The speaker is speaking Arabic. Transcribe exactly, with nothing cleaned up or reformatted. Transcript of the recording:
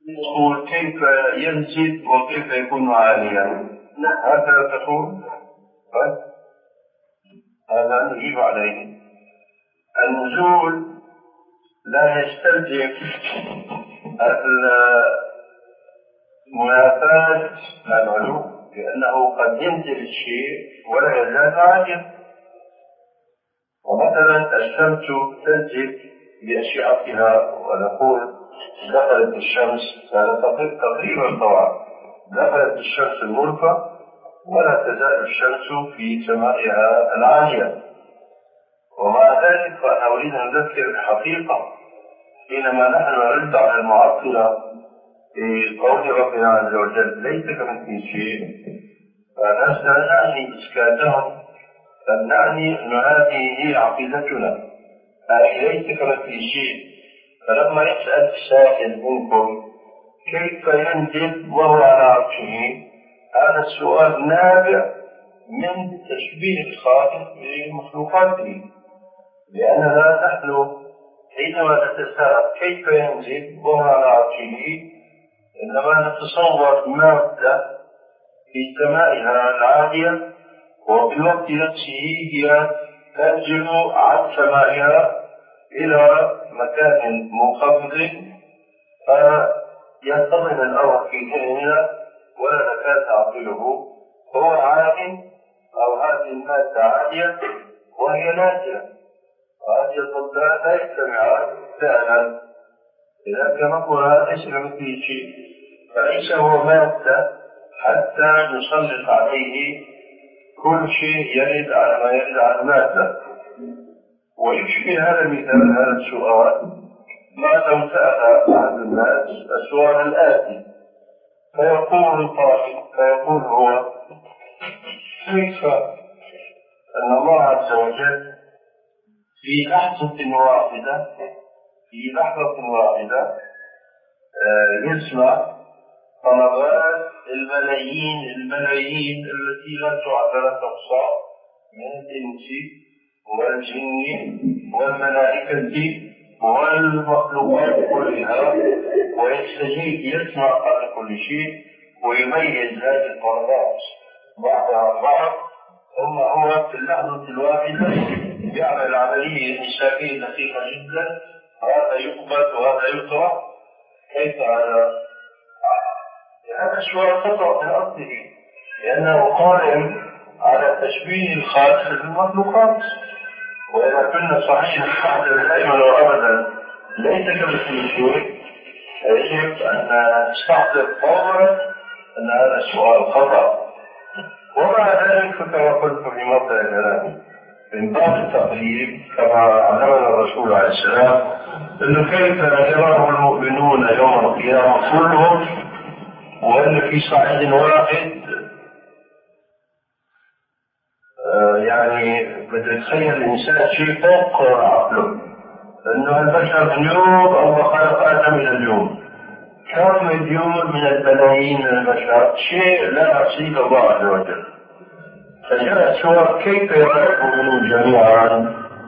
يقول كيف ينزل وكيف يكون عاليا؟ هذا تقول هذا نجيب عليه. النزول لا يستلزم المنافاة العلو، لأنه قد ينزل الشيء ولا يزال عاليا. ومثلا الشمس تنزل بأشعتها ونقول دخلت الشمس، هذا تقريبا طبعا دخلت الشمس الغرفة ولا تزال الشمس في سمائها العالية. ومع ذلك فأنا أريد أن أذكر الحقيقة حينما نحن نرد على المعطلة في قول ربنا عز وجل ليس كمثله شيء، فنحن لا نعني إسكاتهم، بل نعني أن هذه هي عقيدتنا، أي ليس كمثله شيء. فلما يسأل السائل منكم كيف ينزل وهو على عرشه، هذا السؤال نابع من تشبيه الخالق بمخلوقاته، لأننا نحن حينما نتساءل كيف ينزل وهو على عرشه إنما نتصور مادة في سمائها العالية وبالوقت نفسه هي تنزل عن سمائها إلى مكان منخفض، فينتظم الأمر في ذهننا ولا نكاد نعقله. هو عالٍ أو هذه المادة عالية وهي نازلة، وهذه الضدان لا يجتمعان فعلا. إذا كما قلنا ليس كمثله شيء، فليس هو مادة حتى نسلط عليه كل شيء يرد على ما يرد على المادة. ويشبه هذا المثال هذا السؤال ما لو سأل أحد الناس السؤال الآتي، فيقول القائل فيقول هو كيف أن الله عز وجل في لحظة واحدة في لحظة واحدة يسمع طلبات الملايين الملايين التي لا تعد ولا تحصى من الإنس والجن والملائكة والمخلوقات كلها، ويستجيب يسمع على كل شيء ويميز هذه الطلبات بعضها بعض، ثم هو في اللحظة الواحدة يعمل عملية حسابية دقيقة جدا، هذا يقبل وهذا يطرح. كيف هذا؟ هذا سؤال خطأ من أصله، لأنه قائم على تشبيه الخالق بالمخلوقات. وإذا كنا صحيح نحن دائما وأبدا ليس كمثله شيء، يجب أن نستحضر فورا أن هذا السؤال خطأ. ومع ذلك كما قلت في مبدأ كلامي من باب التقريب كما علمنا الرسول عليه السلام أنه كيف يراه المؤمنون يوم القيامة كلهم وأن في صعيد واحد، آه يعني بدأ يتخيل الإنسان شيء فوق عقله، أنه البشر اليوم الله خلق آدم إلى اليوم كم مليون من البلايين من البشر، شيء لا يحصيه الله عز وجل. فجاء السؤال كيف يراه المؤمنون جميعا